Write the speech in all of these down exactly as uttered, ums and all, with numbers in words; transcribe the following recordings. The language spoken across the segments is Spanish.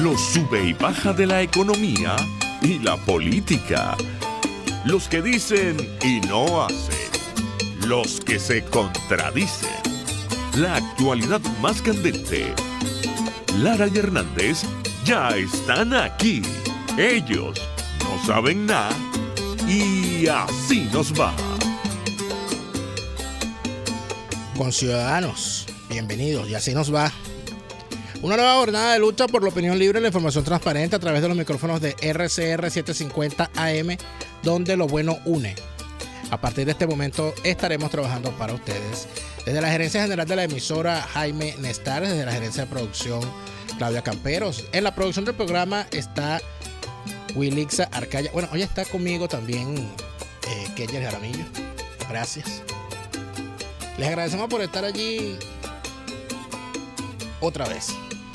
Los sube y baja de la economía y la política. Los que dicen y no hacen. Los que se contradicen. La actualidad más candente. Lara y Hernández ya están aquí. Ellos no saben nada y así nos va. Conciudadanos, bienvenidos y así nos va. Una nueva jornada de lucha por la opinión libre y la información transparente a través de los micrófonos de R C R setecientos cincuenta A M, donde lo bueno une. A partir de este momento estaremos trabajando para ustedes. Desde la gerencia general de la emisora, Jaime Nestar, desde la gerencia de producción, Claudia Camperos. En la producción del programa está Wilixa Arcaya. Bueno, hoy está conmigo también eh, Keller Jaramillo. Gracias. Les agradecemos por estar allí otra vez.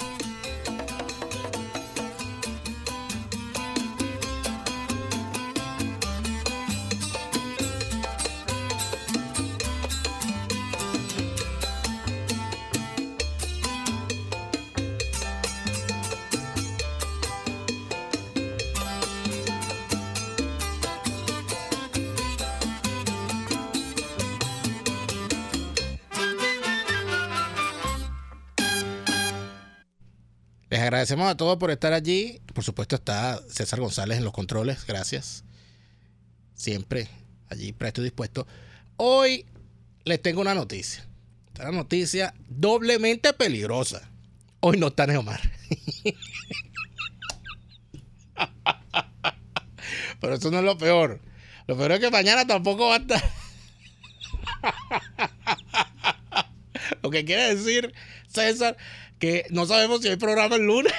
Les agradecemos a todos por estar allí. Por supuesto está César González en los controles. Gracias. Siempre allí presto y dispuesto. Hoy les tengo una noticia. Una noticia doblemente peligrosa. Hoy no está Neomar. Pero eso no es lo peor. Lo peor es que mañana tampoco va a estar. Lo que quiere decir, César, que no sabemos si hay programa el lunes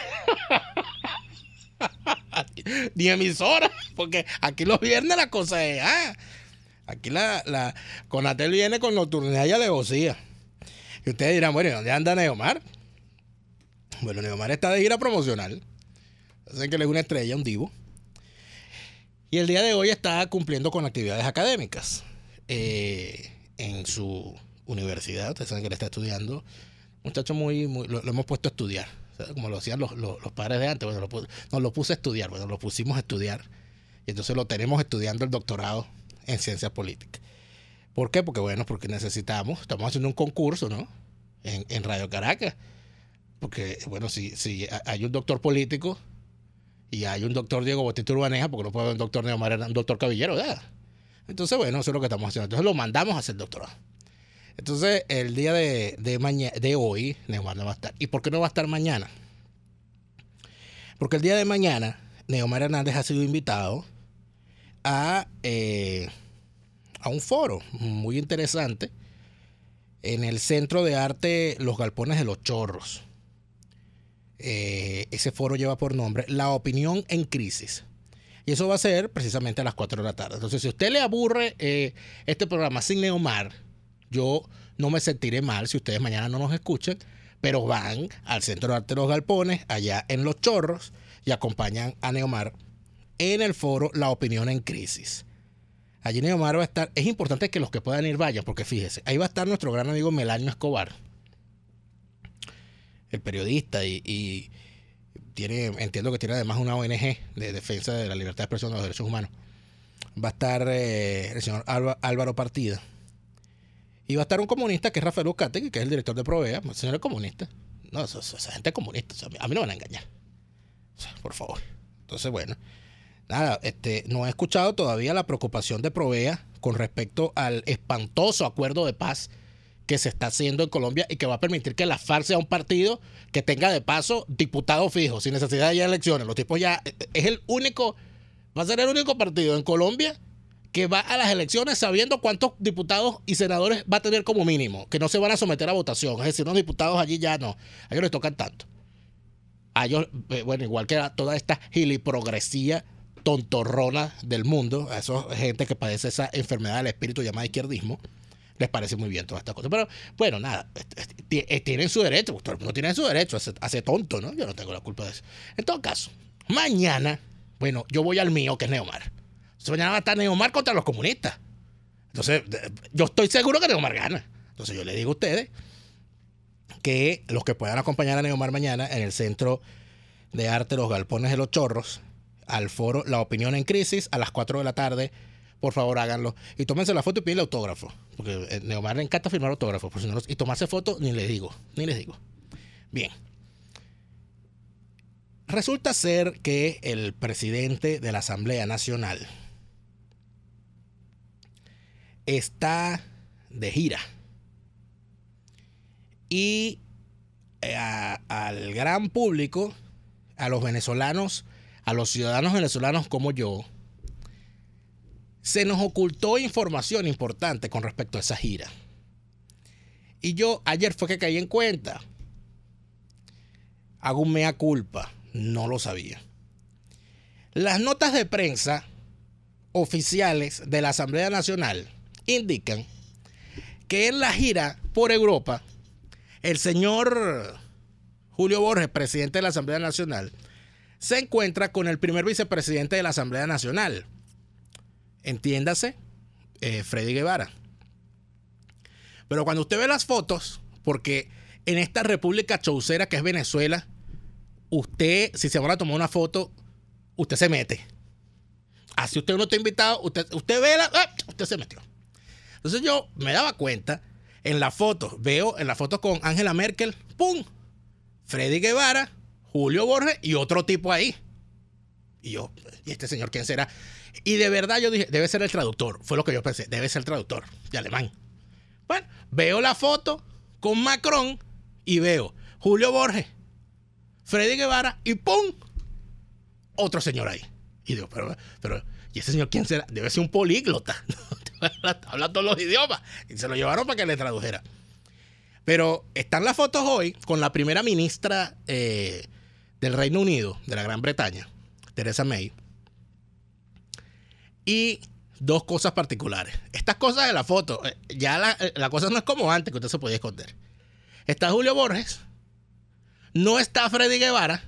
ni emisora, porque aquí los viernes la cosa es ah, aquí la, la Conatel viene con nocturnidad y alevosía. Y ustedes dirán, bueno, ¿dónde anda Neomar? Bueno, Neomar está de gira promocional. Saben que él es una estrella, un divo. Y el día de hoy está cumpliendo con actividades académicas eh, en su universidad. Ustedes saben que él está estudiando. Muchacho muy, muy lo, lo hemos puesto a estudiar, o sea, como lo hacían los, los, los padres de antes. Bueno, lo, nos lo puse a estudiar, bueno, lo pusimos a estudiar y entonces lo tenemos estudiando el doctorado en ciencias políticas. ¿Por qué? Porque bueno, porque necesitamos, estamos haciendo un concurso, ¿no? En, en Radio Caracas, porque bueno, si, si hay un doctor político y hay un doctor Diego Botito Urbaneja, porque no puede haber un doctor Neomar, un doctor Caballero, ¿verdad? Entonces bueno, eso es lo que estamos haciendo. Entonces lo mandamos a hacer el doctorado. Entonces, el día de, de, maña, de hoy, Neomar no va a estar. ¿Y por qué no va a estar mañana? Porque el día de mañana, Neomar Hernández ha sido invitado a, eh, a un foro muy interesante en el Centro de Arte Los Galpones de los Chorros. Eh, ese foro lleva por nombre La Opinión en Crisis. Y eso va a ser precisamente a las cuatro de la tarde. Entonces, si a usted le aburre eh, este programa sin Neomar, yo no me sentiré mal si ustedes mañana no nos escuchan, pero van al Centro de Arte de los Galpones, allá en Los Chorros, y acompañan a Neomar en el foro La Opinión en Crisis. Allí Neomar va a estar. Es importante que los que puedan ir vayan, porque fíjese, ahí va a estar nuestro gran amigo Melanio Escobar, el periodista, y, y tiene, entiendo que tiene además una O N G de defensa de la libertad de expresión de los derechos humanos. Va a estar eh, el señor Álvaro Partida. Y va a estar un comunista que es Rafael Uzcategui, que es el director de Provea. El señor es comunista. No, esa, esa gente es comunista. O sea, a mí no me van a engañar. O sea, por favor. Entonces, bueno. Nada, este, no he escuchado todavía la preocupación de Provea con respecto al espantoso acuerdo de paz que se está haciendo en Colombia y que va a permitir que la FARC sea un partido que tenga de paso diputados fijos, sin necesidad de ir a elecciones. Los tipos ya... Es el único... Va a ser el único partido en Colombia que va a las elecciones sabiendo cuántos diputados y senadores va a tener como mínimo, que no se van a someter a votación. Es decir, los diputados allí ya no, a ellos les tocan tanto. A ellos, bueno, igual que a toda esta giliprogresía tontorrona del mundo, a esa gente que padece esa enfermedad del espíritu llamada izquierdismo, les parece muy bien todas estas cosas. Pero bueno, nada, tienen su derecho, todo el mundo tiene su derecho a ser, a ser tonto, ¿no? Yo no tengo la culpa de eso. En todo caso, mañana, bueno, yo voy al mío, que es Neomar. Entonces mañana va a estar Neomar contra los comunistas. Entonces, yo estoy seguro que Neomar gana. Entonces yo le digo a ustedes que los que puedan acompañar a Neomar mañana en el Centro de arte Los Galpones de los Chorros al foro La Opinión en Crisis a las cuatro de la tarde. Por favor, háganlo. Y tómense la foto y piden el autógrafo. Porque a Neomar le encanta firmar autógrafos. Por si no los, y tomarse foto, ni les digo. Ni les digo. Bien. Resulta ser que el presidente de la Asamblea Nacional está de gira. Y a, al gran público, a los venezolanos, a los ciudadanos venezolanos como yo, se nos ocultó información importante con respecto a esa gira. Y yo ayer fue que caí en cuenta. Hago un mea culpa. No lo sabía. Las notas de prensa oficiales de la Asamblea Nacional indican que en la gira por Europa, el señor Julio Borges, presidente de la Asamblea Nacional, se encuentra con el primer vicepresidente de la Asamblea Nacional. Entiéndase, eh, Freddy Guevara. Pero cuando usted ve las fotos, porque en esta república chaucera que es Venezuela, usted, si se van a tomar una foto, usted se mete. Así usted no está invitado, usted, usted ve la... ¡Ah! Usted se metió. Entonces yo me daba cuenta, en la foto, veo en la foto con Angela Merkel, ¡pum! Freddy Guevara, Julio Borges y otro tipo ahí. Y yo, ¿y este señor quién será? Y de verdad yo dije, debe ser el traductor. Fue lo que yo pensé, debe ser el traductor de alemán. Bueno, veo la foto con Macron y veo Julio Borges, Freddy Guevara y ¡pum! Otro señor ahí. Y digo, pero, pero ¿y ese señor quién será? Debe ser un políglota. Habla todos los idiomas. Y se lo llevaron para que le tradujera. Pero están las fotos hoy con la primera ministra eh, del Reino Unido, de la Gran Bretaña, Theresa May. Y dos cosas particulares. Estas cosas de la foto, eh, ya la, la cosa no es como antes, que usted se podía esconder. Está Julio Borges. No está Freddy Guevara.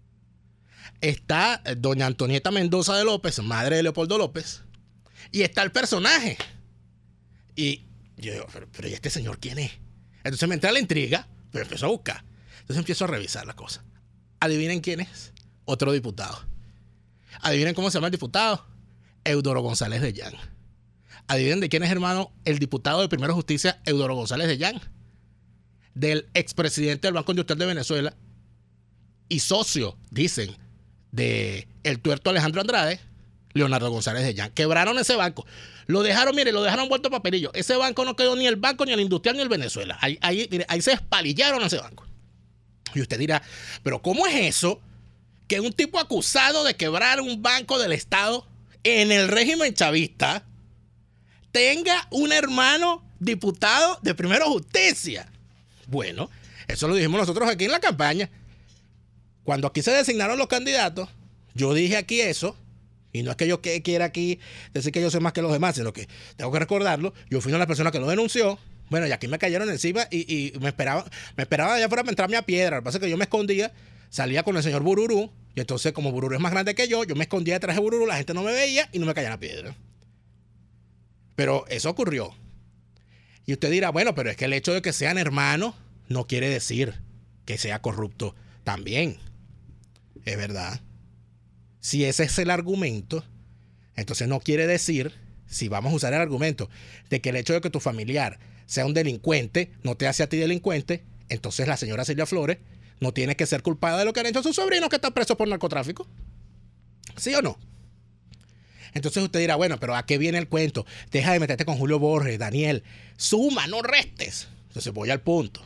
Está doña Antonieta Mendoza de López, madre de Leopoldo López. Y está el personaje. Y yo digo, pero, pero ¿y este señor quién es? Entonces me entra la intriga, pero empiezo a buscar. Entonces empiezo a revisar la cosa. ¿Adivinen quién es? Otro diputado. ¿Adivinen cómo se llama el diputado? Eudoro González de Llán. ¿Adivinen de quién es, hermano, el diputado de Primera Justicia, Eudoro González de Llán? Del expresidente del Banco Industrial de Venezuela y socio, dicen, de el tuerto Alejandro Andrade, Leonardo González de Llán. Quebraron ese banco. Lo dejaron, mire, lo dejaron vuelto papelillo. Ese banco no quedó ni el banco, ni el industrial, ni el Venezuela. Ahí, ahí, mire, ahí se espalillaron ese banco. Y usted dirá, pero ¿cómo es eso que un tipo acusado de quebrar un banco del Estado en el régimen chavista tenga un hermano diputado de Primera Justicia? Bueno, eso lo dijimos nosotros aquí en la campaña. Cuando aquí se designaron los candidatos, yo dije aquí eso, y no es que yo quiera aquí decir que yo soy más que los demás, sino que tengo que recordarlo. Yo fui una de las personas que lo denunció. Bueno, y aquí me cayeron encima y, y me esperaba, me esperaba allá afuera para entrarme a piedra. Lo que pasa es que yo me escondía, salía con el señor Bururú, y entonces como Bururú es más grande que yo, yo me escondía detrás de Bururú, la gente no me veía y no me caían a piedra. Pero eso ocurrió. Y usted dirá, bueno, pero es que el hecho de que sean hermanos no quiere decir que sea corrupto también. Es verdad. Si ese es el argumento, entonces no quiere decir, si vamos a usar el argumento de que el hecho de que tu familiar sea un delincuente no te hace a ti delincuente, entonces la señora Silvia Flores no tiene que ser culpada de lo que han hecho sus sobrinos que están presos por narcotráfico. ¿Sí o no? Entonces usted dirá, bueno, pero ¿a qué viene el cuento? Deja de meterte con Julio Borges, Daniel. Suma, no restes. Entonces voy al punto.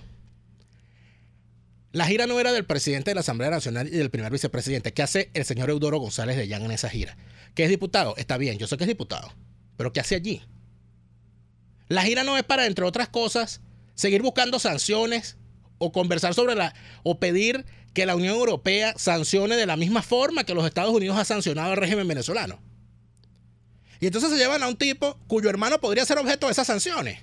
La gira no era del presidente de la Asamblea Nacional y del primer vicepresidente. ¿Qué hace el señor Eudoro González de Llán en esa gira? ¿Que es diputado? Está bien, yo sé que es diputado. ¿Pero qué hace allí? La gira no es para, entre otras cosas, seguir buscando sanciones o conversar sobre la... o pedir que la Unión Europea sancione de la misma forma que los Estados Unidos ha sancionado al régimen venezolano. Y entonces se llevan a un tipo cuyo hermano podría ser objeto de esas sanciones.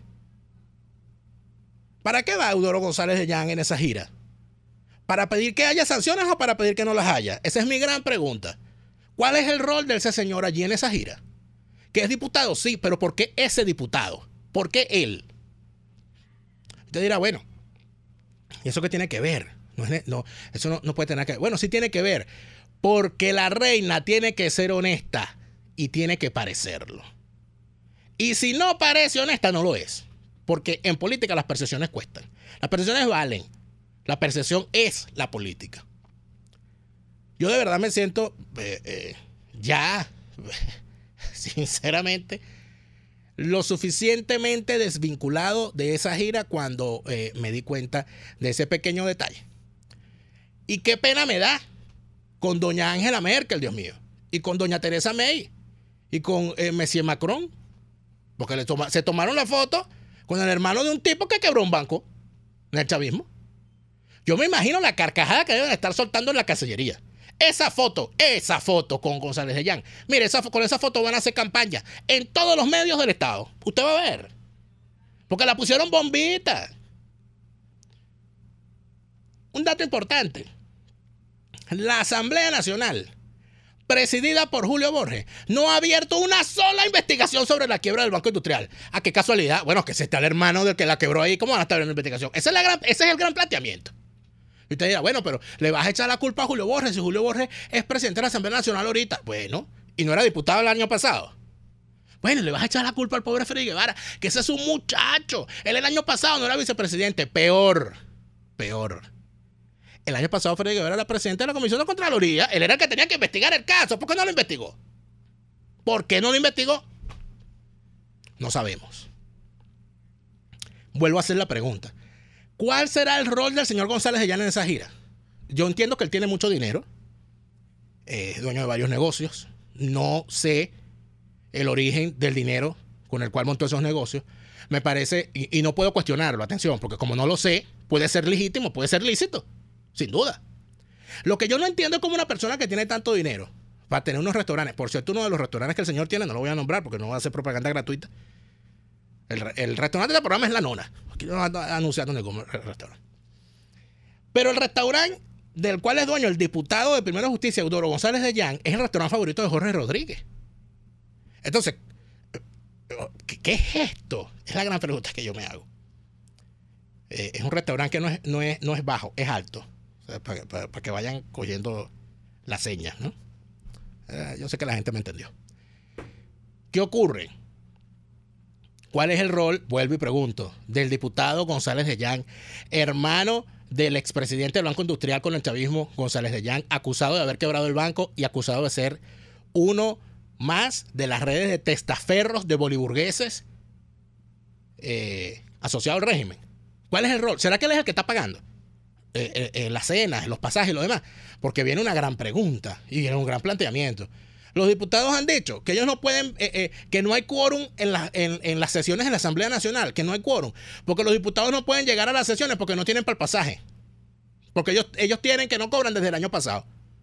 ¿Para qué va Eudoro González de Llán en esa gira? ¿Para pedir que haya sanciones o para pedir que no las haya? Esa es mi gran pregunta. ¿Cuál es el rol de ese señor allí en esa gira? ¿Que es diputado? Sí, pero ¿por qué ese diputado? ¿Por qué él? Usted dirá, bueno, ¿y eso qué tiene que ver? No, es, no eso no, no puede tener que ver. Bueno, sí tiene que ver, porque la reina tiene que ser honesta y tiene que parecerlo. Y si no parece honesta, no lo es. Porque en política las percepciones cuestan. Las percepciones valen. La percepción es la política. Yo de verdad me siento eh, eh, ya, sinceramente, lo suficientemente desvinculado de esa gira cuando eh, me di cuenta de ese pequeño detalle. Y qué pena me da con doña Angela Merkel, Dios mío, y con doña Theresa May, y con eh, Monsieur Macron, porque le toma, se tomaron la foto con el hermano de un tipo que quebró un banco en el chavismo. Yo me imagino la carcajada que deben estar soltando en la Cancillería. Esa foto, esa foto con González de Llán. Mire, esa, con esa foto van a hacer campaña en todos los medios del Estado. Usted va a ver. Porque la pusieron bombita. Un dato importante. La Asamblea Nacional, presidida por Julio Borges, no ha abierto una sola investigación sobre la quiebra del Banco Industrial. ¿A qué casualidad? Bueno, que se está el hermano del que la quebró ahí. ¿Cómo van a estar en la investigación? Ese es, la gran, ese es el gran planteamiento. Y usted dirá, bueno, pero le vas a echar la culpa a Julio Borges si Julio Borges es presidente de la Asamblea Nacional ahorita. Bueno, y no era diputado el año pasado. Bueno, le vas a echar la culpa al pobre Freddy Guevara, que ese es un muchacho. Él el año pasado no era vicepresidente. Peor, peor. El año pasado Freddy Guevara era presidente de la Comisión de Contraloría. Él era el que tenía que investigar el caso. ¿Por qué no lo investigó? ¿Por qué no lo investigó? No sabemos. Vuelvo a hacer la pregunta. ¿Cuál será el rol del señor González de Llán en esa gira? Yo entiendo que él tiene mucho dinero. Es eh, dueño de varios negocios. No sé el origen del dinero con el cual montó esos negocios. Me parece, y, y no puedo cuestionarlo, atención, porque como no lo sé, puede ser legítimo, puede ser lícito. Sin duda. Lo que yo no entiendo es cómo una persona que tiene tanto dinero va a tener unos restaurantes. Por cierto, uno de los restaurantes que el señor tiene, no lo voy a nombrar porque no va a hacer propaganda gratuita. El, el restaurante del programa es La Nona. Aquí no va a anunciar dónde come el restaurante. Pero el restaurante del cual es dueño el diputado de Primera Justicia, Eudoro González de Llán, es el restaurante favorito de Jorge Rodríguez. Entonces, ¿qué, qué es esto? Es la gran pregunta que yo me hago. Eh, es un restaurante que no es, no es, no es bajo, es alto. O sea, para, para, para que vayan cogiendo las señas, ¿no? Eh, yo sé que la gente me entendió. ¿Qué ocurre? ¿Cuál es el rol, vuelvo y pregunto, del diputado González de Llán, hermano del expresidente del Banco Industrial con el chavismo, González de Llán, acusado de haber quebrado el banco y acusado de ser uno más de las redes de testaferros de boliburgueses eh, asociados al régimen? ¿Cuál es el rol? ¿Será que él es el que está pagando eh, eh, eh, las cenas, los pasajes y lo demás? Porque viene una gran pregunta y viene un gran planteamiento. Los diputados han dicho que ellos no pueden, eh, eh, que no hay quórum en, la, en, en las sesiones de la Asamblea Nacional, que no hay quórum, porque los diputados no pueden llegar a las sesiones porque no tienen para el pasaje. Porque ellos, ellos tienen que no cobran desde el año pasado.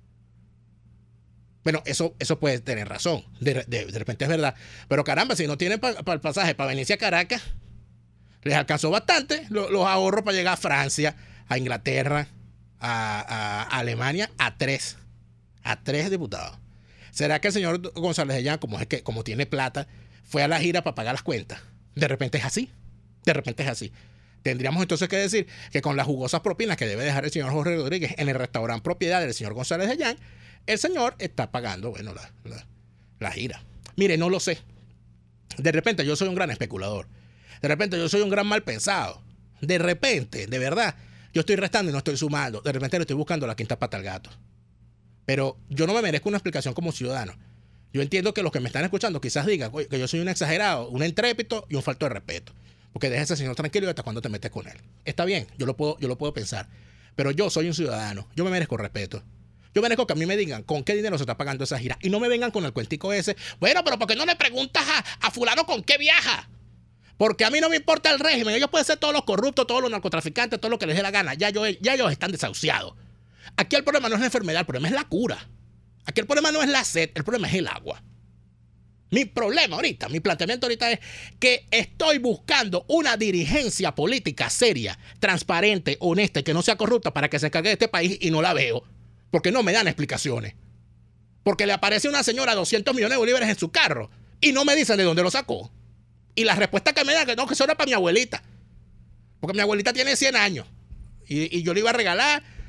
Bueno, eso, eso puede tener razón. De, de, de repente es verdad. Pero caramba, si no tienen para pa el pasaje para venirse a Caracas, les alcanzó bastante los, los ahorros para llegar a Francia, a Inglaterra, a, a, a Alemania, a tres. A tres diputados. ¿Será que el señor González de Llán, como es que, como tiene plata, fue a la gira para pagar las cuentas? De repente es así. De repente es así. Tendríamos entonces que decir que con las jugosas propinas que debe dejar el señor Jorge Rodríguez en el restaurante propiedad del señor González de Llán, el señor está pagando, bueno, la, la, la gira. Mire, no lo sé. De repente yo soy un gran especulador. De repente yo soy un gran mal pensado. De repente, de verdad, yo estoy restando y no estoy sumando. De repente le estoy buscando la quinta pata al gato. Pero yo no me merezco una explicación como ciudadano. Yo entiendo que los que me están escuchando quizás digan que yo soy un exagerado, un intrépido y un falto de respeto. Porque deja a ese señor tranquilo y hasta cuando te metes con él. Está bien, yo lo puedo, yo lo puedo pensar. Pero yo soy un ciudadano. Yo me merezco respeto. Yo merezco que a mí me digan con qué dinero se está pagando esa gira. Y no me vengan con el cuentico ese. Bueno, pero ¿por qué no le preguntas a, a fulano con qué viaja? Porque a mí no me importa el régimen. Ellos pueden ser todos los corruptos, todos los narcotraficantes, todo lo que les dé la gana. Ya, yo, ya ellos están desahuciados. Aquí el problema no es la enfermedad, el problema es la cura. Aquí el problema no es la sed, el problema es el agua. Mi problema ahorita, mi planteamiento ahorita es que estoy buscando una dirigencia política seria, transparente, honesta y que no sea corrupta para que se encargue de este país y no la veo. Porque no me dan explicaciones. Porque le aparece una señora doscientos millones de bolívares en su carro y no me dicen de dónde lo sacó. Y la respuesta que me da que no, que eso era para mi abuelita. Porque mi abuelita tiene cien años y, y yo le iba a regalar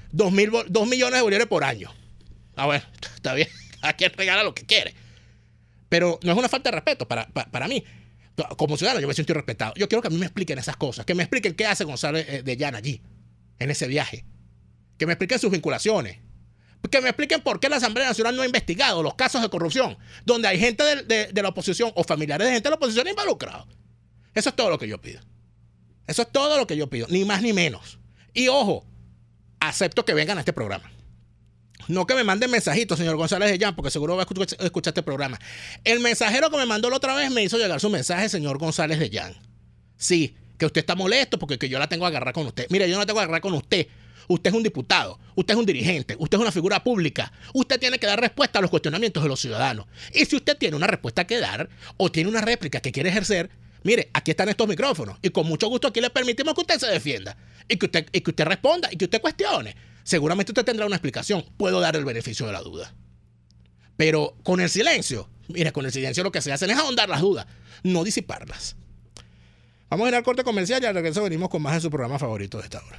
dos, mil, dos millones de bolívares por año. Ah, bueno, está bien. A quien regala lo que quiere. Pero no es una falta de respeto para, para, para mí. Como ciudadano yo me siento irrespetado. Yo quiero que a mí me expliquen esas cosas. Que me expliquen qué hace González de Llana allí, en ese viaje. Que me expliquen sus vinculaciones. Que me expliquen por qué la Asamblea Nacional no ha investigado los casos de corrupción donde hay gente de, de, de la oposición o familiares de gente de la oposición involucrados. Eso es todo lo que yo pido. Eso es todo lo que yo pido. Ni más ni menos. Y ojo, acepto que vengan a este programa. No que me manden mensajitos, señor González de Llán, porque seguro va a escuchar, escuchar este programa. El mensajero que me mandó la otra vez me hizo llegar su mensaje, señor González de Llán. Sí, que usted está molesto porque que yo la tengo que agarrar con usted. Mire, yo no la tengo que agarrar con usted. Usted es un diputado, usted es un dirigente, usted es una figura pública. Usted tiene que dar respuesta a los cuestionamientos de los ciudadanos. Y si usted tiene una respuesta que dar o tiene una réplica que quiere ejercer, mire, aquí están estos micrófonos y con mucho gusto aquí le permitimos que usted se defienda y que usted, y que usted responda y que usted cuestione. Seguramente usted tendrá una explicación. Puedo dar el beneficio de la duda. Pero con el silencio, mire, con el silencio lo que se hace es ahondar las dudas, no disiparlas. Vamos a ir al corte comercial y al regreso venimos con más de su programa favorito de esta hora.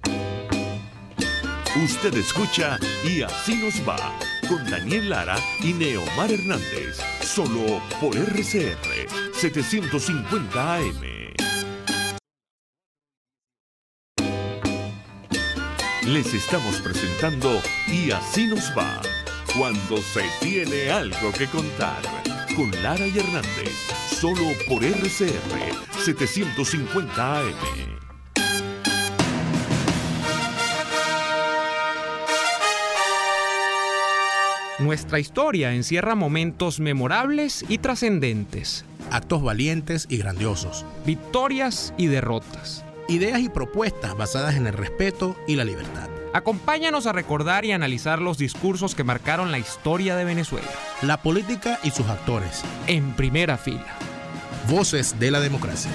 Usted escucha Y Así Nos Va con Daniel Lara y Neomar Hernández, solo por R C R setecientos cincuenta A M. Les estamos presentando Y Así Nos Va, cuando se tiene algo que contar, con Lara y Hernández, solo por R C R setecientos cincuenta A M. Nuestra historia encierra momentos memorables y trascendentes, Actos valientes y grandiosos. victorias y derrotas. Ideas y propuestas basadas en el respeto y la libertad. Acompáñanos a recordar y analizar los discursos que marcaron la historia de Venezuela. La política y sus actores. En primera fila. Voces de la democracia.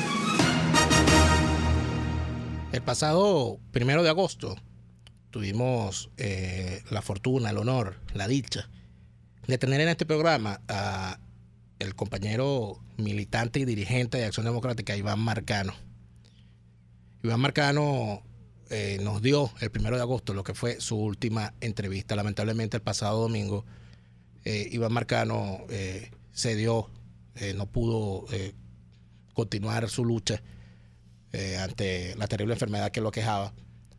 El pasado primero de agosto tuvimos eh, la fortuna, el honor, la dicha de tener en este programa a el compañero militante y dirigente de Acción Democrática, Iván Marcano. Iván Marcano eh, nos dio el primero de agosto lo que fue su última entrevista. Lamentablemente el pasado domingo eh, Iván Marcano eh, se dio, eh, no pudo eh, continuar su lucha eh, ante la terrible enfermedad que lo aquejaba.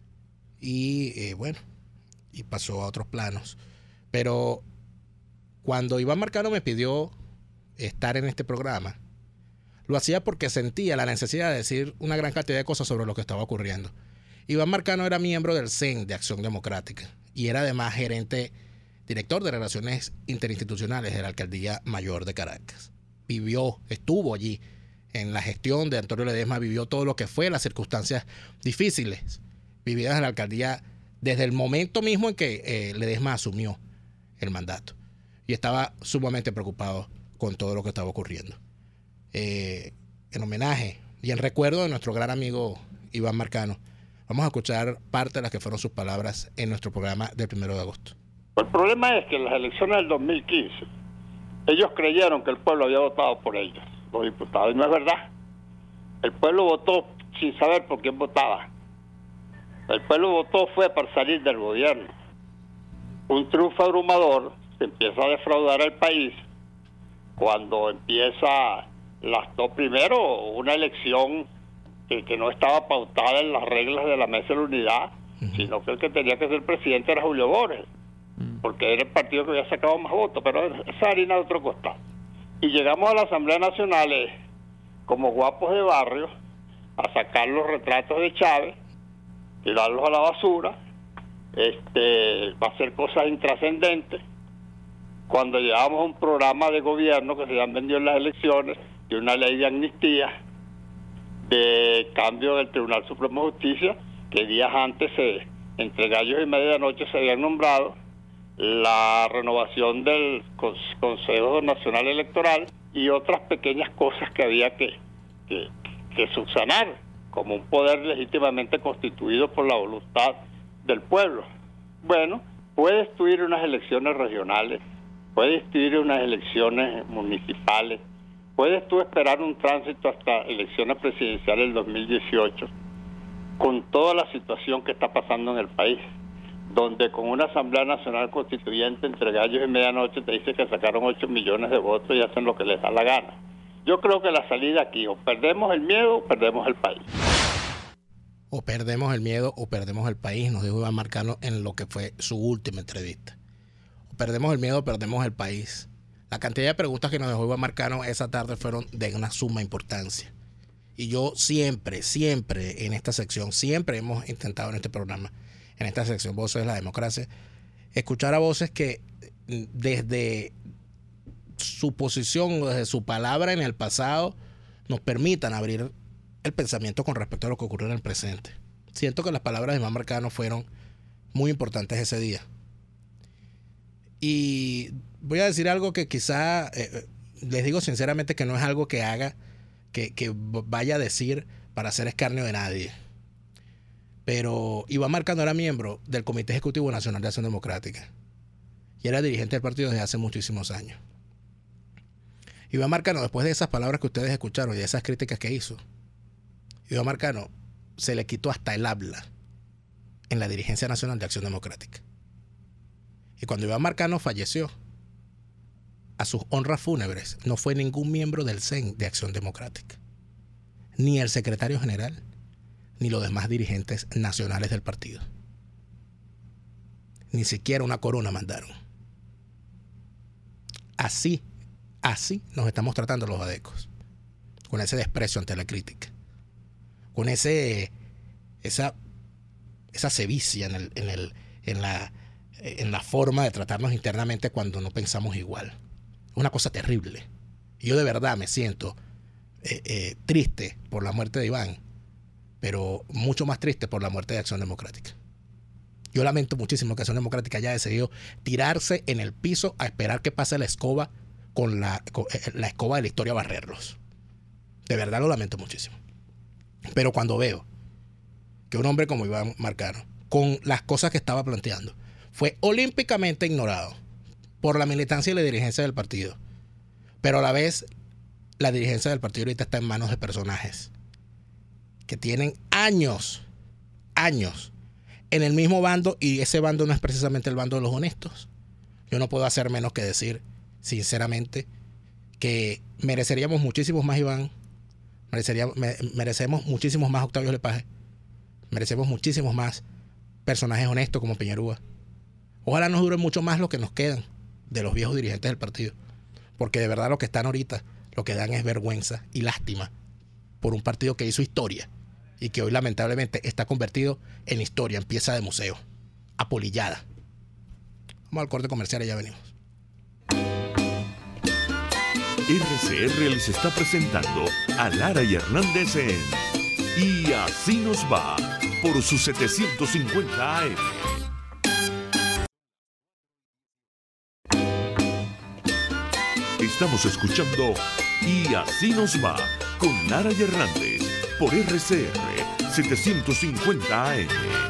Y eh, bueno, y pasó a otros planos. Pero cuando Iván Marcano me pidió estar en este programa, lo hacía porque sentía la necesidad de decir una gran cantidad de cosas sobre lo que estaba ocurriendo. Iván Marcano era miembro del C E N de Acción Democrática y era además gerente, director de Relaciones Interinstitucionales de la Alcaldía Mayor de Caracas. Vivió, estuvo allí en la gestión de Antonio Ledesma, vivió todo lo que fue las circunstancias difíciles vividas en la alcaldía desde el momento mismo en que eh, Ledesma asumió el mandato. Y estaba sumamente preocupado con todo lo que estaba ocurriendo. Eh, en homenaje y en recuerdo de nuestro gran amigo Iván Marcano, vamos a escuchar parte de las que fueron sus palabras en nuestro programa del primero de agosto. El problema es que en las elecciones del dos mil quince, ellos creyeron que el pueblo había votado por ellos, los diputados, y no es verdad. El pueblo votó sin saber por quién votaba. El pueblo votó fue para salir del gobierno. Un triunfo abrumador, se empieza a defraudar al país cuando empieza las dos, primero una elección que, que no estaba pautada en las reglas de la Mesa de la Unidad, uh-huh. sino que el que tenía que ser presidente era Julio Borges, uh-huh. porque era el partido que había sacado más votos, pero esa harina de otro costado. Y llegamos a la Asamblea Nacional eh, como guapos de barrio a sacar los retratos de Chávez, tirarlos a la basura, este, va a hacer cosas intrascendentes. Cuando llevamos un programa de gobierno que se han vendido en las elecciones, de una ley de amnistía, de cambio del Tribunal Supremo de Justicia, que días antes, se, entre gallos y medianoche, se habían nombrado, la renovación del Consejo Nacional Electoral y otras pequeñas cosas que había que, que, que subsanar, como un poder legítimamente constituido por la voluntad del pueblo. Bueno, puede instituir unas elecciones regionales, puede instituir unas elecciones municipales, puedes tú esperar un tránsito hasta elecciones presidenciales del dos mil dieciocho, con toda la situación que está pasando en el país. donde con una Asamblea Nacional Constituyente entre gallos y medianoche te dice que sacaron ocho millones de votos y hacen lo que les da la gana. Yo creo que la salida aquí, o perdemos el miedo o perdemos el país. O perdemos el miedo o perdemos el país, nos dijo Iván Marcano en lo que fue su última entrevista. O perdemos el miedo o perdemos el país. La cantidad de preguntas que nos dejó Iván Marcano esa tarde fueron de una suma importancia. Y yo siempre, siempre en esta sección, siempre hemos intentado en este programa, en esta sección Voces de la Democracia, escuchar a voces que desde su posición, desde su palabra en el pasado, nos permitan abrir el pensamiento con respecto a lo que ocurrió en el presente. Siento que las palabras de Iván Marcano fueron muy importantes ese día. Y voy a decir algo que quizá, eh, les digo sinceramente que no es algo que haga, que, que vaya a decir para hacer escarnio de nadie. Pero Iván Marcano era miembro del Comité Ejecutivo Nacional de Acción Democrática y era dirigente del partido desde hace muchísimos años. Iván Marcano, después de esas palabras que ustedes escucharon y de esas críticas que hizo, Iván Marcano se le quitó hasta el habla en la dirigencia nacional de Acción Democrática. Y cuando Iván Marcano falleció, a sus honras fúnebres no fue ningún miembro del C E N de Acción Democrática, ni el secretario general, ni los demás dirigentes nacionales del partido. Ni siquiera una corona mandaron. Así, así nos estamos tratando los adecos, con ese desprecio ante la crítica, con ese esa esa sevicia en el, en el, en la en la forma de tratarnos internamente cuando no pensamos igual. Una cosa terrible. Y yo de verdad me siento eh, eh, triste por la muerte de Iván, pero mucho más triste por la muerte de Acción Democrática. Yo lamento muchísimo que Acción Democrática haya decidido tirarse en el piso a esperar que pase la escoba con la, con la escoba de la historia a barrerlos. De verdad lo lamento muchísimo. Pero cuando veo que un hombre como Iván Marcano, con las cosas que estaba planteando, fue olímpicamente ignorado por la militancia y la dirigencia del partido, pero a la vez la dirigencia del partido ahorita está en manos de personajes que tienen años, años en el mismo bando, y ese bando no es precisamente el bando de los honestos. Yo no puedo hacer menos que decir, sinceramente, que mereceríamos muchísimos más Iván, mereceríamos, merecemos muchísimos más Octavio Lepage, merecemos muchísimos más personajes honestos como Piñerúa. Ojalá nos dure mucho más lo que nos quedan de los viejos dirigentes del partido, porque de verdad lo que están ahorita, lo que dan es vergüenza y lástima por un partido que hizo historia y que hoy lamentablemente está convertido en historia, en pieza de museo, apolillada. Vamos al corte comercial y ya venimos. R C R les está presentando a Lara y Hernández en Y Así Nos Va por su setecientos cincuenta A M. Estamos escuchando Y Así Nos Va con Lara y Hernández por R C R setecientos cincuenta A M.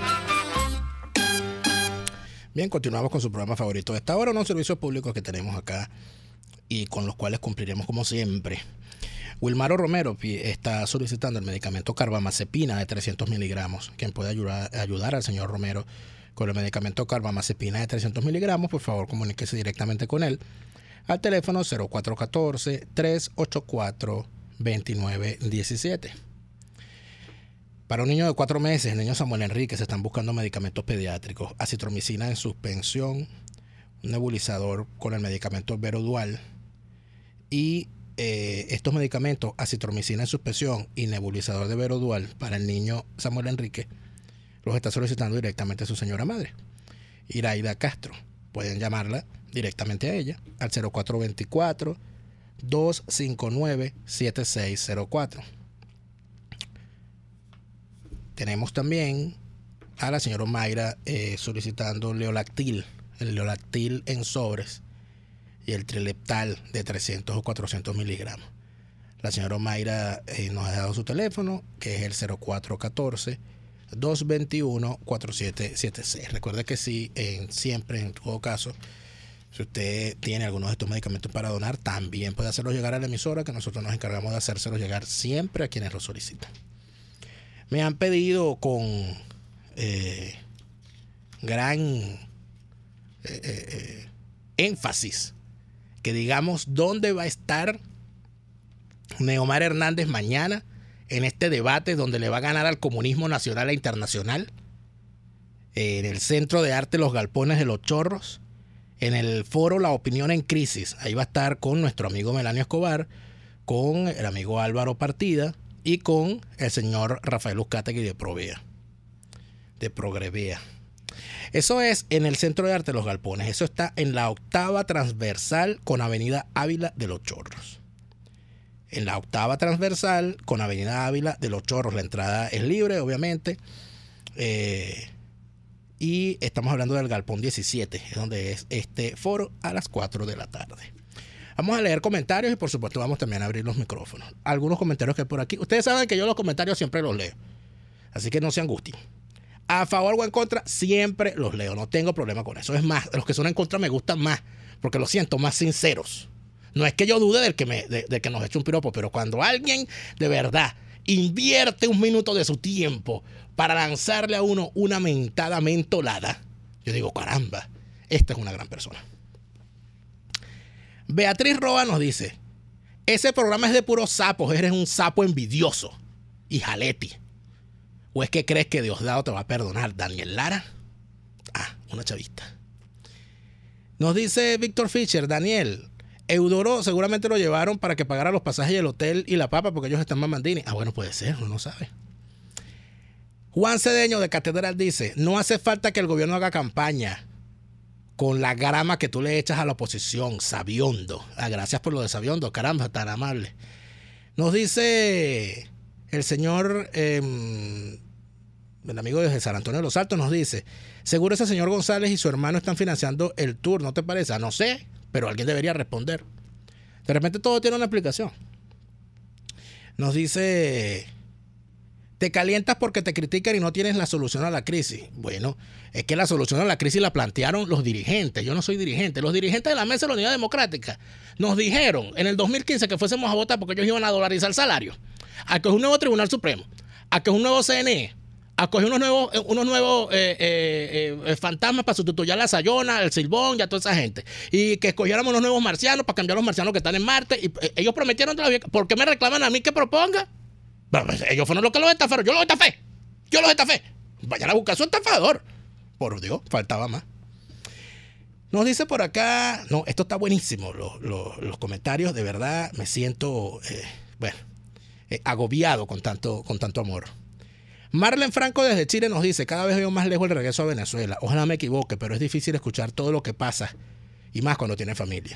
Bien, continuamos con su programa favorito de esta hora, unos servicios públicos que tenemos acá y con los cuales cumpliremos como siempre. Wilmaro Romero está solicitando el medicamento carbamazepina de trescientos miligramos. Quien puede ayudar, ayudar al señor Romero con el medicamento carbamazepina de trescientos miligramos, por favor comuníquese directamente con él al teléfono cero cuatro uno cuatro, tres ocho cuatro, dos nueve uno siete. Para un niño de cuatro meses, el niño Samuel Enrique, se están buscando medicamentos pediátricos, acitromicina en suspensión, un nebulizador con el medicamento Verodual, y eh, estos medicamentos, acitromicina en suspensión y nebulizador de Verodual para el niño Samuel Enrique, los está solicitando directamente a su señora madre, Iraida Castro. Pueden llamarla directamente a ella al cero cuatro dos cuatro, dos cinco nueve, siete seis cero cuatro. Tenemos también a la señora Mayra eh, solicitando Leolactil, el Leolactil en sobres y el Trileptal de trescientos o cuatrocientos miligramos. La señora Mayra eh, nos ha dado su teléfono, que es el cero cuatro uno cuatro, dos dos uno, cuatro siete siete seis. Recuerde que sí, en, siempre, en todo caso, si usted tiene algunos de estos medicamentos para donar, también puede hacerlos llegar a la emisora, que nosotros nos encargamos de hacérselos llegar siempre a quienes lo solicitan. Me han pedido con eh, gran eh, eh, énfasis que digamos dónde va a estar Neomar Hernández mañana en este debate donde le va a ganar al comunismo nacional e internacional, en el Centro de Arte Los Galpones de los Chorros, en el foro La Opinión en Crisis. Ahí va a estar con nuestro amigo Melanio Escobar, con el amigo Álvaro Partida y con el señor Rafael Uzcategui de Provea, de Progrevea. Eso es en el Centro de Arte Los Galpones. Eso está en la octava transversal con Avenida Ávila de los Chorros. En la octava transversal con Avenida Ávila de los Chorros. La entrada es libre, obviamente. Eh, y estamos hablando del Galpón diecisiete, es donde es este foro a las cuatro de la tarde. Vamos a leer comentarios y por supuesto vamos también a abrir los micrófonos. Algunos comentarios que hay por aquí. Ustedes saben que yo los comentarios siempre los leo. Así que no se angustien. A favor o en contra, siempre los leo. No tengo problema con eso. Es más, los que son en contra me gustan más. Porque los siento más sinceros. No es que yo dude del que, me, de, de que nos eche un piropo, pero cuando alguien de verdad invierte un minuto de su tiempo para lanzarle a uno una mentada mentolada, yo digo, caramba, esta es una gran persona. Beatriz Roa nos dice, ese programa es de puros sapos, eres un sapo envidioso y jaleti. ¿O es que crees que Diosdado te va a perdonar, Daniel Lara? Ah, una chavista. Nos dice Víctor Fischer, Daniel, Eudoro seguramente lo llevaron para que pagara los pasajes del hotel y la papa porque ellos están mamandini. Ah, bueno, puede ser, uno no sabe. Juan Cedeño de Catedral dice, no hace falta que el gobierno haga campaña con la grama que tú le echas a la oposición, Sabiondo. Ah, gracias por lo de Sabiondo, caramba, tan amable. Nos dice el señor, eh, el amigo de San Antonio de los Altos, nos dice, seguro ese señor González y su hermano están financiando el tour, ¿no te parece? Ah, no sé, pero alguien debería responder. De repente todo tiene una explicación. Nos dice, te calientas porque te critican y no tienes la solución a la crisis. Bueno, es que la solución a la crisis la plantearon los dirigentes. Yo no soy dirigente. Los dirigentes de la Mesa de la Unidad Democrática nos dijeron en el dos mil quince que fuésemos a votar porque ellos iban a dolarizar el salario, a que es un nuevo Tribunal Supremo, a que es un nuevo C N E, a coger unos nuevos, unos nuevos eh, eh, eh, fantasmas para sustituir a la Sayona, el Silbón y a toda esa gente. Y que escogiéramos unos nuevos marcianos para cambiar los marcianos que están en Marte. Y eh, ellos prometieron todavía. ¿Por qué me reclaman a mí que proponga? Bueno, pues, ellos fueron los que los estafaron. Yo los estafé. Yo los estafé. Vayan a buscar a su estafador. Por Dios, faltaba más. Nos dice por acá. No, esto está buenísimo. Los, los, los comentarios, de verdad, me siento, eh, bueno, eh, agobiado con tanto, con tanto amor. Marlen Franco desde Chile nos dice, cada vez veo más lejos el regreso a Venezuela. Ojalá me equivoque, pero es difícil escuchar todo lo que pasa, y más cuando tiene familia.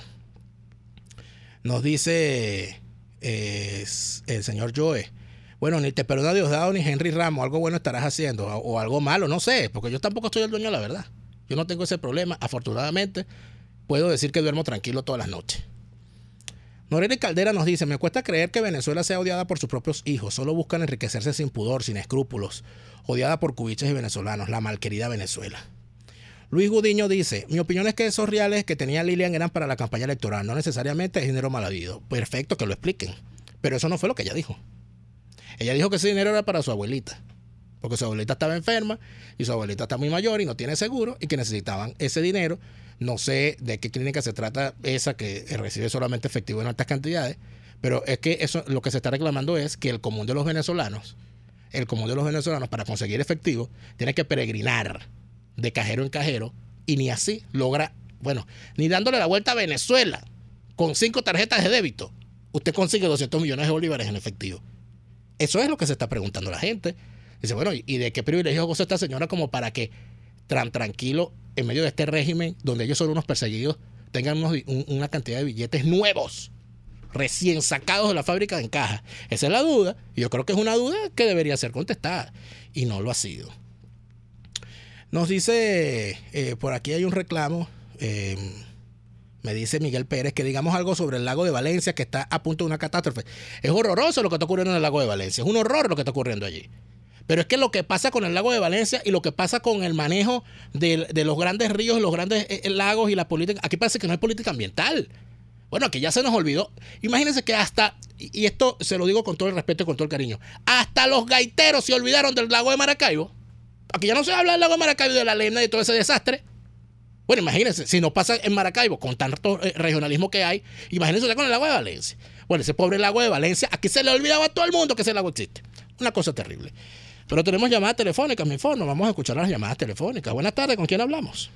Nos dice eh, el señor Joe, bueno, ni te perdona Diosdado ni Henry Ramos, algo bueno estarás haciendo, o, o algo malo, no sé, porque yo tampoco estoy el dueño de la verdad. Yo no tengo ese problema, afortunadamente, puedo decir que duermo tranquilo todas las noches. Noreli Caldera nos dice, me cuesta creer que Venezuela sea odiada por sus propios hijos, solo buscan enriquecerse sin pudor, sin escrúpulos, odiada por cubiches y venezolanos, la malquerida Venezuela. Luis Gudiño dice, mi opinión es que esos reales que tenía Lilian eran para la campaña electoral, no necesariamente es dinero mal habido. Perfecto, que lo expliquen, pero eso no fue lo que ella dijo. Ella dijo que ese dinero era para su abuelita, porque su abuelita estaba enferma y su abuelita está muy mayor y no tiene seguro y que necesitaban ese dinero. No sé de qué clínica se trata esa que recibe solamente efectivo en altas cantidades, pero es que eso lo que se está reclamando es que el común de los venezolanos, el común de los venezolanos para conseguir efectivo tiene que peregrinar de cajero en cajero y ni así logra, bueno, ni dándole la vuelta a Venezuela con cinco tarjetas de débito, usted consigue doscientos millones de bolívares en efectivo. Eso es lo que se está preguntando la gente. Dice, bueno, ¿y de qué privilegio goza esta señora como para que tan tranquilo en medio de este régimen donde ellos son unos perseguidos tengan unos, un, una cantidad de billetes nuevos, recién sacados de la fábrica en caja? Esa es la duda, y yo creo que es una duda que debería ser contestada, y no lo ha sido. Nos dice, eh, por aquí hay un reclamo, eh, me dice Miguel Pérez, que digamos algo sobre el lago de Valencia, que está a punto de una catástrofe. Es horroroso lo que está ocurriendo en el lago de Valencia, es un horror lo que está ocurriendo allí. Pero es que lo que pasa con el lago de Valencia y lo que pasa con el manejo de, de los grandes ríos, los grandes eh, lagos y la política, aquí parece que no hay política ambiental. Bueno, aquí ya se nos olvidó. Imagínense que hasta, y esto se lo digo con todo el respeto y con todo el cariño, hasta los gaiteros se olvidaron del lago de Maracaibo. Aquí ya no se habla del lago de Maracaibo, de la lena y todo ese desastre. Bueno, imagínense, si no pasa en Maracaibo con tanto eh, regionalismo que hay, imagínense con el lago de Valencia. Bueno, ese pobre lago de Valencia, aquí se le olvidaba a todo el mundo que ese lago existe. Una cosa terrible. Pero tenemos llamadas telefónicas, mi fono. Vamos a escuchar las llamadas telefónicas. Buenas tardes, ¿con quién hablamos?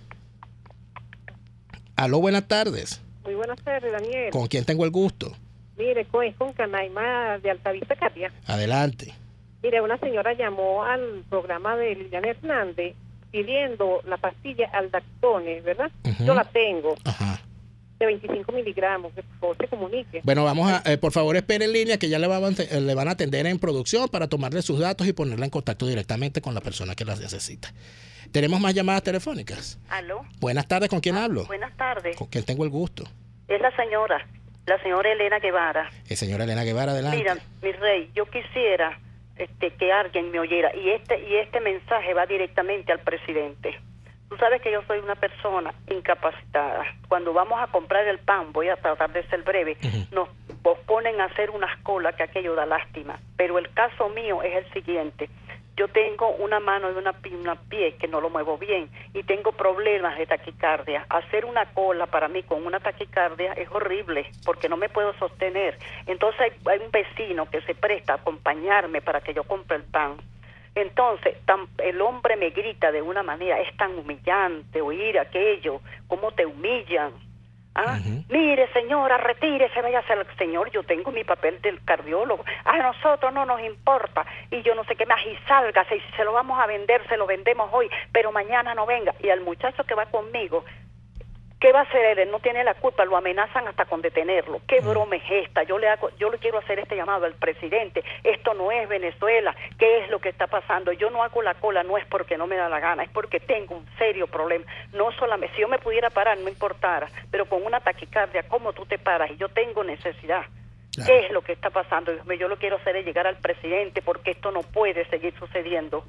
Aló, buenas tardes. Muy buenas tardes, Daniel. ¿Con quién tengo el gusto? Mire, con, es con Canaima de Altavista, Catia. Adelante. Mire, una señora llamó al programa de Liliana Hernández pidiendo la pastilla Aldactone, ¿verdad? Uh-huh. Yo la tengo. Ajá. De veinticinco miligramos, que por favor se comunique. Bueno, vamos a, eh, por favor, espere en línea que ya le, va a, le van a atender en producción para tomarle sus datos y ponerla en contacto directamente con la persona que las necesita. Tenemos más llamadas telefónicas. ¿Aló? Buenas tardes, ¿con quién ah, hablo? Buenas tardes. ¿Con quién tengo el gusto? Es la señora, la señora Elena Guevara. Eh, señora Elena Guevara, adelante. Mira, mi rey, yo quisiera este, que alguien me oyera y este, y este mensaje va directamente al presidente. Tú sabes que yo soy una persona incapacitada. Cuando vamos a comprar el pan, voy a tratar de ser breve, uh-huh. nos posponen a hacer unas colas que aquello da lástima. Pero el caso mío es el siguiente. Yo tengo una mano y una, una pie que no lo muevo bien y tengo problemas de taquicardia. Hacer una cola para mí con una taquicardia es horrible porque no me puedo sostener. Entonces hay, hay un vecino que se presta a acompañarme para que yo compre el pan. Entonces, tan, el hombre me grita de una manera, es tan humillante oír aquello, cómo te humillan. ¿Ah? Uh-huh. Mire, señora, retírese, vaya a ser el señor, yo tengo mi papel del cardiólogo. A nosotros no nos importa. Y yo no sé qué más, y sálgase, y si se lo vamos a vender, se lo vendemos hoy, pero mañana no venga. Y al muchacho que va conmigo, ¿qué va a hacer él? Él no tiene la culpa, lo amenazan hasta con detenerlo. ¿Qué broma es esta? Yo le hago, yo le quiero hacer este llamado al presidente. Esto no es Venezuela. ¿Qué es lo que está pasando? Yo no hago la cola, no es porque no me da la gana, es porque tengo un serio problema. No solamente, si yo me pudiera parar, no importara, pero con una taquicardia, ¿cómo tú te paras? Y yo tengo necesidad. Claro. ¿Qué es lo que está pasando? Dios mío, yo lo quiero hacer es llegar al presidente porque esto no puede seguir sucediendo.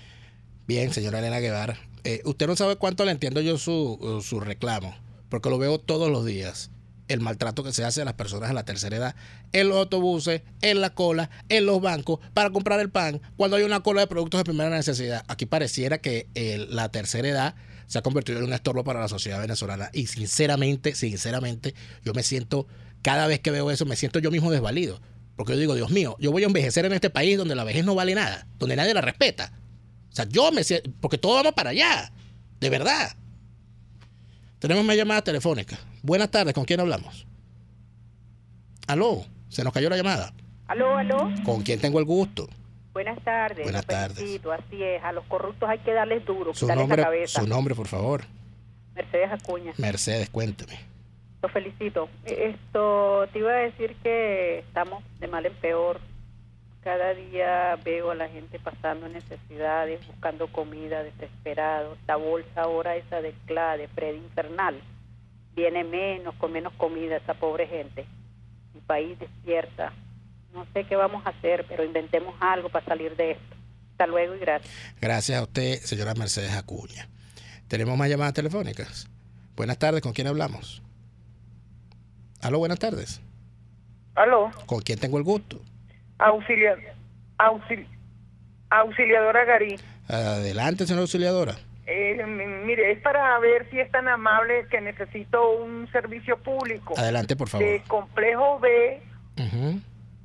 Bien, señora Elena Guevara. Eh, usted no sabe cuánto le entiendo yo su, su reclamo, porque lo veo todos los días. El maltrato que se hace a las personas de la tercera edad en los autobuses, en la cola, en los bancos, para comprar el pan, cuando hay una cola de productos de primera necesidad. Aquí pareciera que eh, la tercera edad se ha convertido en un estorbo para la sociedad venezolana. Y sinceramente, sinceramente, yo me siento, cada vez que veo eso, me siento yo mismo desvalido. Porque yo digo, Dios mío, yo voy a envejecer en este país donde la vejez no vale nada, donde nadie la respeta. O sea, yo me siento, porque todos vamos para allá, de verdad. Tenemos más llamadas telefónicas. Buenas tardes, ¿con quién hablamos? Aló, se nos cayó la llamada. Aló, aló. ¿Con quién tengo el gusto? Buenas tardes. Buenas tardes. Felicito, así es, a los corruptos hay que darles duro, su quitarles nombre, la cabeza. Su nombre, por favor. Mercedes Acuña. Mercedes, cuénteme. Lo felicito. Esto, te iba a decir que estamos de mal en peor. Cada día veo a la gente pasando necesidades, buscando comida, desesperados. La bolsa ahora esa de Clade, Freddy infernal, viene menos, con menos comida esa pobre gente. El país despierta. No sé qué vamos a hacer, pero inventemos algo para salir de esto. Hasta luego y gracias. Gracias a usted, señora Mercedes Acuña. Tenemos más llamadas telefónicas. Buenas tardes, ¿con quién hablamos? Aló, buenas tardes. Aló. ¿Con quién tengo el gusto? Auxiliar, auxili, auxiliadora Garí. Adelante, señora auxiliadora. Eh, mire, es para ver si es tan amable que necesito un servicio público. Adelante, por favor. De complejo B. Uh-huh.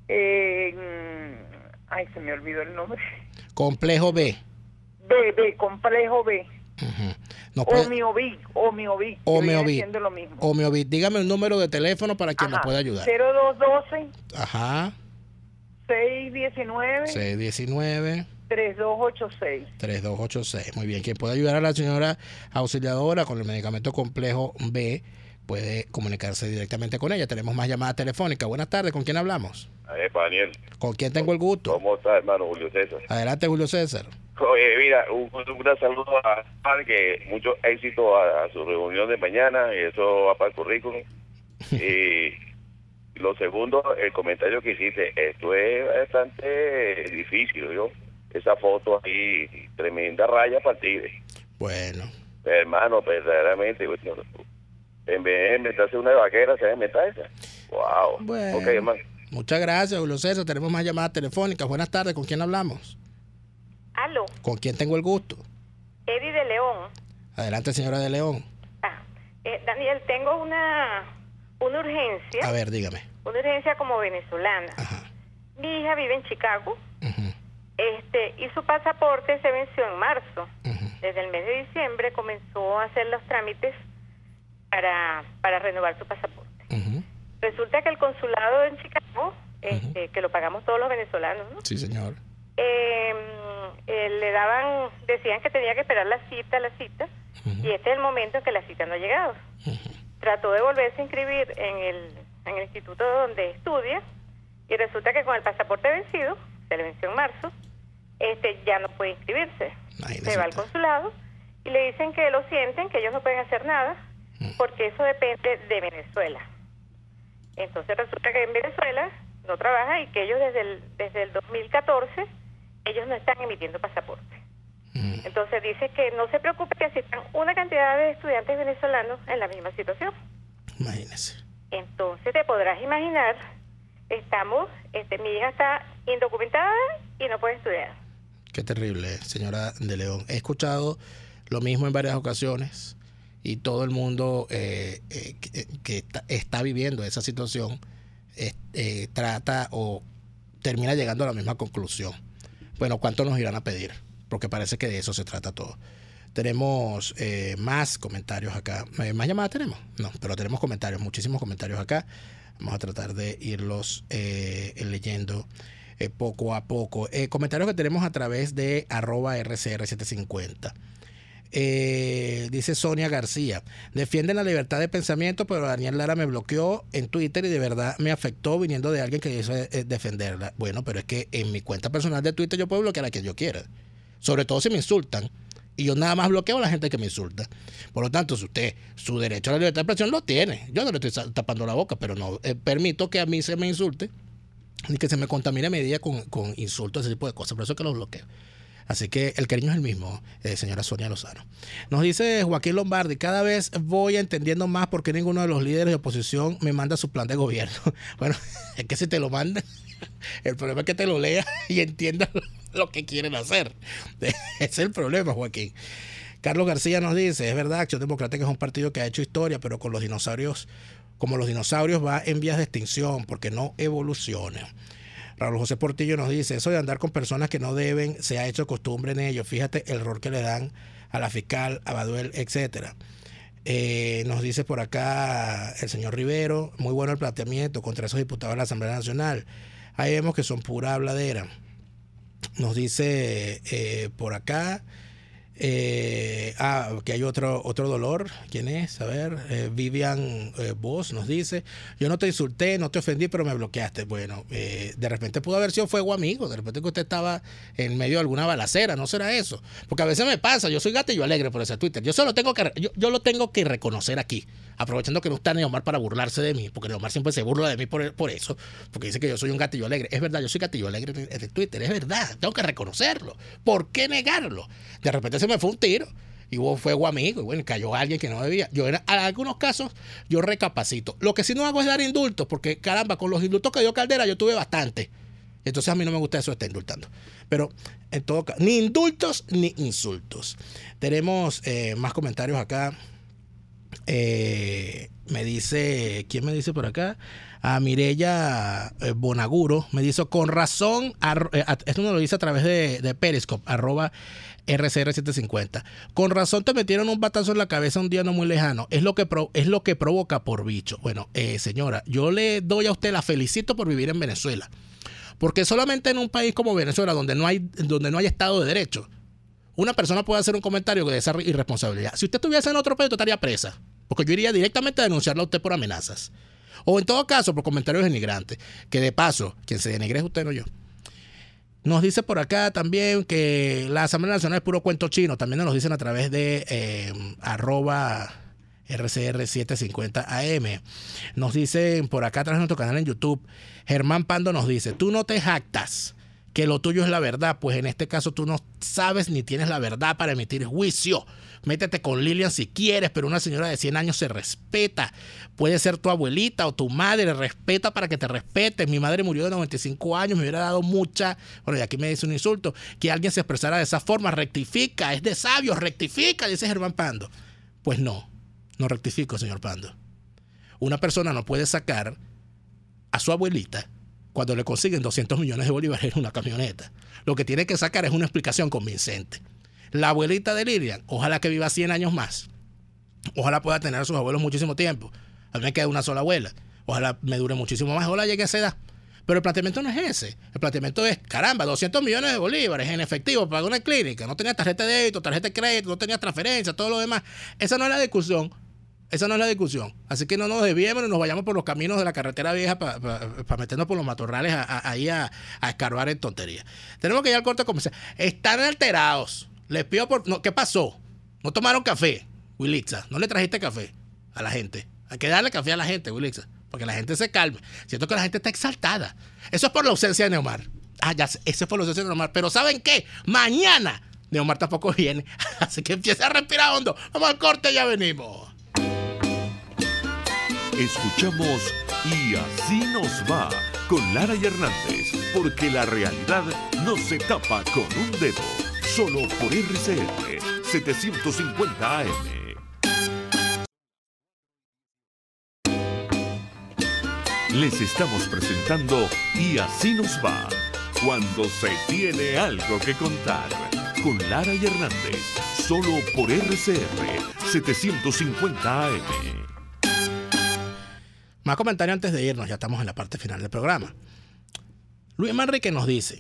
eh, ay, se me olvidó el nombre. Complejo B. B, B, complejo B. Uh-huh. No puede... Omiovic, Omiovic. Omiovic. Omiovic. Dígame el número de teléfono para quien nos pueda ayudar. cero dos doce. Ajá. seis diecinueve. seis diecinueve. tres dos ocho seis. tres dos ocho seis. Muy bien. Quien pueda ayudar a la señora auxiliadora con el medicamento complejo B puede comunicarse directamente con ella. Tenemos más llamadas telefónicas. Buenas tardes. ¿Con quién hablamos? Eh, Daniel. ¿Con quién tengo el gusto? ¿Cómo está, hermano Julio César? Adelante, Julio César. Oye, mira, un, un gran saludo a Juan, que mucho éxito a, a su reunión de mañana, y eso va para el currículum. Y lo segundo, el comentario que hiciste, esto es bastante difícil, ¿yo? Esa foto ahí, tremenda raya para ti. Bueno. Hermano, verdaderamente, bueno, en vez de meterse una de vaquera, se debe meter esa. Wow. Bueno. Ok, hermano. Muchas gracias, Julio César. Tenemos más llamadas telefónicas. Buenas tardes, ¿con quién hablamos? Aló. ¿Con quién tengo el gusto? Danieli de León. Adelante, señora de León. Ah, eh, Daniel, tengo una, una urgencia. A ver, dígame. Una urgencia como venezolana. Ajá. Mi hija vive en Chicago. Uh-huh. Este, y su pasaporte se venció en marzo. Uh-huh. Desde el mes de diciembre comenzó a hacer los trámites para, para renovar su pasaporte. Uh-huh. Resulta que el consulado en Chicago, este, uh-huh. que lo pagamos todos los venezolanos, ¿no? Sí, señor. Eh, eh, le daban, decían que tenía que esperar la cita, la cita, uh-huh. y este es el momento en que la cita no ha llegado. Uh-huh. Trató de volverse a inscribir en el, en el instituto donde estudia, y resulta que con el pasaporte vencido, se le venció en marzo, este ya no puede inscribirse. Ay, se va al consulado y le dicen que lo sienten, que ellos no pueden hacer nada, porque eso depende de Venezuela. Entonces resulta que en Venezuela no trabaja y que ellos desde el, desde el dos mil catorce, ellos no están emitiendo pasaporte. Mm. Entonces dice que no se preocupe, que asistan una cantidad de estudiantes venezolanos en la misma situación. Imagínese. Entonces te podrás imaginar, estamos, este, mi hija está indocumentada y no puede estudiar. Qué terrible, señora de León. He escuchado lo mismo en varias ocasiones y todo el mundo eh, eh, que, que está, está viviendo esa situación eh, eh, trata o termina llegando a la misma conclusión. Bueno, ¿cuánto nos irán a pedir? Porque parece que de eso se trata todo. Tenemos eh, más comentarios acá. ¿Más llamadas tenemos? No, pero tenemos comentarios, muchísimos comentarios acá. Vamos a tratar de irlos eh, leyendo eh, poco a poco. Eh, comentarios que tenemos a través de arroba R C R setecientos cincuenta. Eh, dice Sonia García: defienden la libertad de pensamiento, pero Daniel Lara me bloqueó en Twitter y de verdad me afectó viniendo de alguien que dice eh, defenderla. Bueno, pero es que en mi cuenta personal de Twitter yo puedo bloquear a quien yo quiera, sobre todo si me insultan, y yo nada más bloqueo a la gente que me insulta. Por lo tanto, si usted su derecho a la libertad de expresión lo tiene, yo no le estoy tapando la boca, pero no eh, permito que a mí se me insulte ni que se me contamine mi día con, con insultos, ese tipo de cosas. Por eso es que los bloqueo. Así que el cariño es el mismo, eh, señora Sonia Lozano. Nos dice Joaquín Lombardi: cada vez voy entendiendo más por qué ninguno de los líderes de oposición me manda su plan de gobierno. Bueno, es que si te lo mandan, el problema es que te lo leas y entiendas lo que quieren hacer. Ese es el problema, Joaquín. Carlos García nos dice: es verdad, Acción Democrática es un partido que ha hecho historia, pero con los dinosaurios, como los dinosaurios, va en vías de extinción porque no evoluciona. Raúl José Portillo nos dice: eso de andar con personas que no deben se ha hecho costumbre en ellos. Fíjate el rol que le dan a la fiscal, a Baduel, etcétera. Eh, nos dice por acá el señor Rivero: muy bueno el planteamiento contra esos diputados de la Asamblea Nacional. Ahí vemos que son pura habladera. Nos dice eh, por acá eh, ah, que hay otro otro dolor. ¿Quién es? A ver, eh, Vivian eh, Vos nos dice: yo no te insulté, no te ofendí, pero me bloqueaste. Bueno, eh, de repente pudo haber sido fuego amigo, de repente que usted estaba en medio de alguna balacera, ¿no será eso? Porque a veces me pasa, yo soy gatillo alegre por ese Twitter, yo solo tengo que yo, yo lo tengo que reconocer aquí, aprovechando que no está Neomar para burlarse de mí, porque Neomar siempre se burla de mí por, por eso, porque dice que yo soy un gatillo alegre. Es verdad, yo soy gatillo alegre en, en Twitter, es verdad, tengo que reconocerlo. ¿Por qué negarlo? De repente se me fue un tiro y hubo fuego amigo y bueno, cayó alguien que no debía. Yo en algunos casos yo recapacito. Lo que sí no hago es dar indultos, porque caramba, con los indultos que dio Caldera yo tuve bastante. Entonces a mí no me gusta eso de estar indultando. Pero en todo caso, ni indultos ni insultos. Tenemos eh, más comentarios acá. Eh, me dice, ¿quién me dice por acá? A Mireya eh, Bonaguro me dice: con razón, ar, eh, esto nos lo dice a través de, de Periscope, arroba R C R setecientos cincuenta. Con razón te metieron un batazo en la cabeza un día no muy lejano. Es lo que, pro, es lo que provoca por bicho. Bueno, eh, señora, yo le doy a usted, la felicito por vivir en Venezuela. Porque solamente en un país como Venezuela, donde no hay, donde no hay Estado de Derecho, una persona puede hacer un comentario de esa irresponsabilidad. Si usted estuviese en otro país, estaría presa. Porque yo iría directamente a denunciarla a usted por amenazas. O en todo caso, por comentarios denigrantes. Que de paso, quien se denigre es usted, no yo. Nos dice por acá también que la Asamblea Nacional es puro cuento chino. También nos lo dicen a través de eh, arroba R C R setecientos cincuenta A M. Nos dicen por acá a través de nuestro canal en YouTube. Germán Pando nos dice: tú no te jactas que lo tuyo es la verdad, pues en este caso tú no sabes ni tienes la verdad para emitir juicio. Métete con Lilian si quieres, pero una señora de cien años se respeta. Puede ser tu abuelita o tu madre, respeta para que te respeten. Mi madre murió de noventa y cinco años, me hubiera dado mucha, bueno, y aquí me dice un insulto, que alguien se expresara de esa forma. Rectifica, es de sabios, rectifica, dice Germán Pando. Pues no, no rectifico, señor Pando. Una persona no puede sacar a su abuelita cuando le consiguen doscientos millones de bolívares en una camioneta. Lo que tiene que sacar es una explicación convincente. La abuelita de Lilian, ojalá que viva cien años más. Ojalá pueda tener a sus abuelos muchísimo tiempo. A mí me queda una sola abuela. Ojalá me dure muchísimo más. Ojalá llegue a esa edad. Pero el planteamiento no es ese. El planteamiento es, caramba, doscientos millones de bolívares en efectivo para una clínica. No tenía tarjeta de débito, tarjeta de crédito, no tenía transferencia, todo lo demás. Esa no es la discusión. Esa no es la discusión. Así que no nos desviemos y nos vayamos por los caminos de la carretera vieja para pa, pa meternos por los matorrales a, a, ahí a, a escarbar en tonterías. Tenemos que ir al corte comercial. Están alterados. Les pido por... No, ¿qué pasó? No tomaron café, Wilitza. No le trajiste café a la gente. Hay que darle café a la gente, Wilitza, para que la gente se calme. Siento que la gente está exaltada. Eso es por la ausencia de Neomar. Ah, ya sé, eso es por la ausencia de Neomar. Pero ¿saben qué? Mañana Neomar tampoco viene. Así que empieza a respirar hondo. Vamos al corte, ya venimos. Escuchamos Y Así Nos Va con Lara y Hernández, porque la realidad no se tapa con un dedo. Solo por R C R setecientos cincuenta A M. Les estamos presentando Y Así Nos Va, cuando se tiene algo que contar, con Lara y Hernández, solo por R C R setecientos cincuenta A M. Más comentarios antes de irnos, ya estamos en la parte final del programa. Luis Manrique nos dice,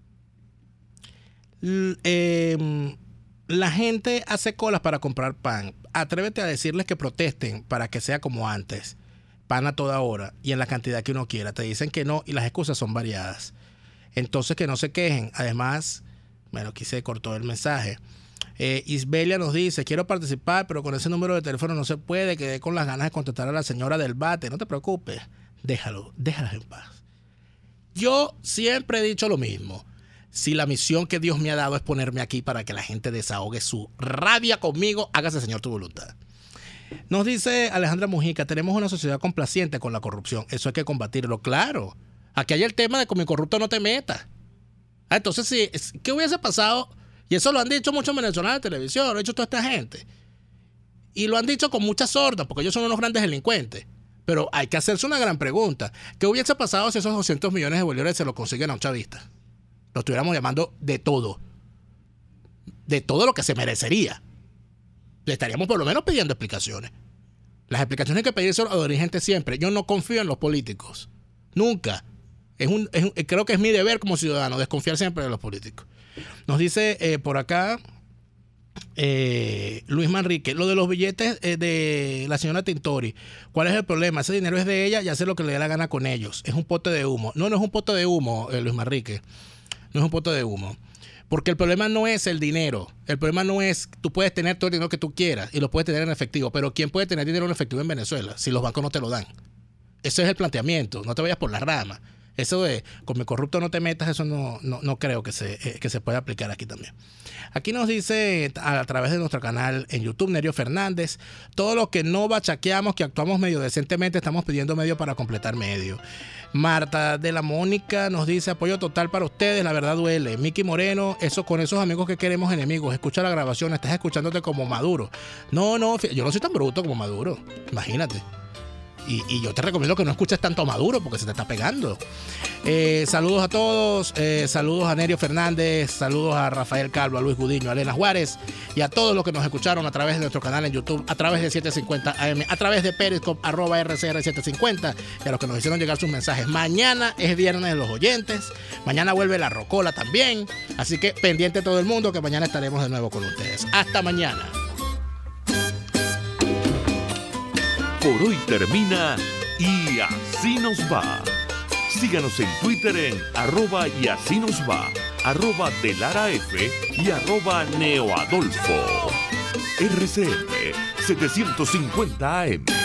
eh, la gente hace colas para comprar pan. Atrévete a decirles que protesten para que sea como antes. Pan a toda hora y en la cantidad que uno quiera. Te dicen que no y las excusas son variadas. Entonces que no se quejen. Además, bueno, aquí se cortó el mensaje. Eh, Isbelia nos dice, quiero participar, pero con ese número de teléfono no se puede. Quedé con las ganas de contestar a la señora del bate. No te preocupes. Déjalo, déjala en paz. Yo siempre he dicho lo mismo. Si la misión que Dios me ha dado es ponerme aquí para que la gente desahogue su rabia conmigo, hágase, Señor, tu voluntad. Nos dice Alejandra Mujica, tenemos una sociedad complaciente con la corrupción. Eso hay que combatirlo. Claro. Aquí hay el tema de con mi corrupto no te metas. Ah, entonces, sí, ¿qué hubiese pasado? Y eso lo han dicho muchos venezolanos de televisión, lo ha dicho toda esta gente. Y lo han dicho con mucha sorda, porque ellos son unos grandes delincuentes. Pero hay que hacerse una gran pregunta. ¿Qué hubiese pasado si esos doscientos millones de bolívares se los consiguen a un chavista? Lo estuviéramos llamando de todo. De todo lo que se merecería. Le estaríamos por lo menos pidiendo explicaciones. Las explicaciones hay que pedirse a los dirigentes siempre. Yo no confío en los políticos. Nunca. Es un, es un, creo que es mi deber como ciudadano desconfiar siempre de los políticos. Nos dice eh, por acá eh, Luis Manrique, lo de los billetes eh, de la señora Tintori. ¿Cuál es el problema? Ese dinero es de ella y hace lo que le dé la gana con ellos. Es un pote de humo. No, no es un pote de humo, eh, Luis Manrique. No es un pote de humo. Porque el problema no es el dinero. El problema no es, tú puedes tener todo el dinero que tú quieras y lo puedes tener en efectivo, pero ¿quién puede tener dinero en efectivo en Venezuela si los bancos no te lo dan? Ese es el planteamiento. No te vayas por las ramas. Eso de con mi corrupto no te metas, eso no, no, no creo que se, eh, que se pueda aplicar aquí también. Aquí nos dice a, a través de nuestro canal en YouTube, Nerio Fernández, todos los que no bachaqueamos, que actuamos medio decentemente, estamos pidiendo medio para completar medio. Marta de la Mónica nos dice, apoyo total para ustedes, la verdad duele. Miki Moreno, eso con esos amigos que queremos enemigos, escucha la grabación, estás escuchándote como Maduro. No, no, yo no soy tan bruto como Maduro, imagínate. Y, y yo te recomiendo que no escuches tanto a Maduro porque se te está pegando. Eh, saludos a todos, eh, saludos a Nerio Fernández, saludos a Rafael Calvo, a Luis Gudiño, a Elena Juárez y a todos los que nos escucharon a través de nuestro canal en YouTube, a través de setecientos cincuenta A M, a través de Periscope, arroba R C R setecientos cincuenta, y a los que nos hicieron llegar sus mensajes. Mañana es viernes de los oyentes, mañana vuelve la Rocola también, así que pendiente todo el mundo que mañana estaremos de nuevo con ustedes. Hasta mañana. Por hoy termina Y Así Nos Va. Síganos en Twitter en arroba y así nos va, arroba de Lara F y arroba Neoadolfo. R C R setecientos cincuenta A M.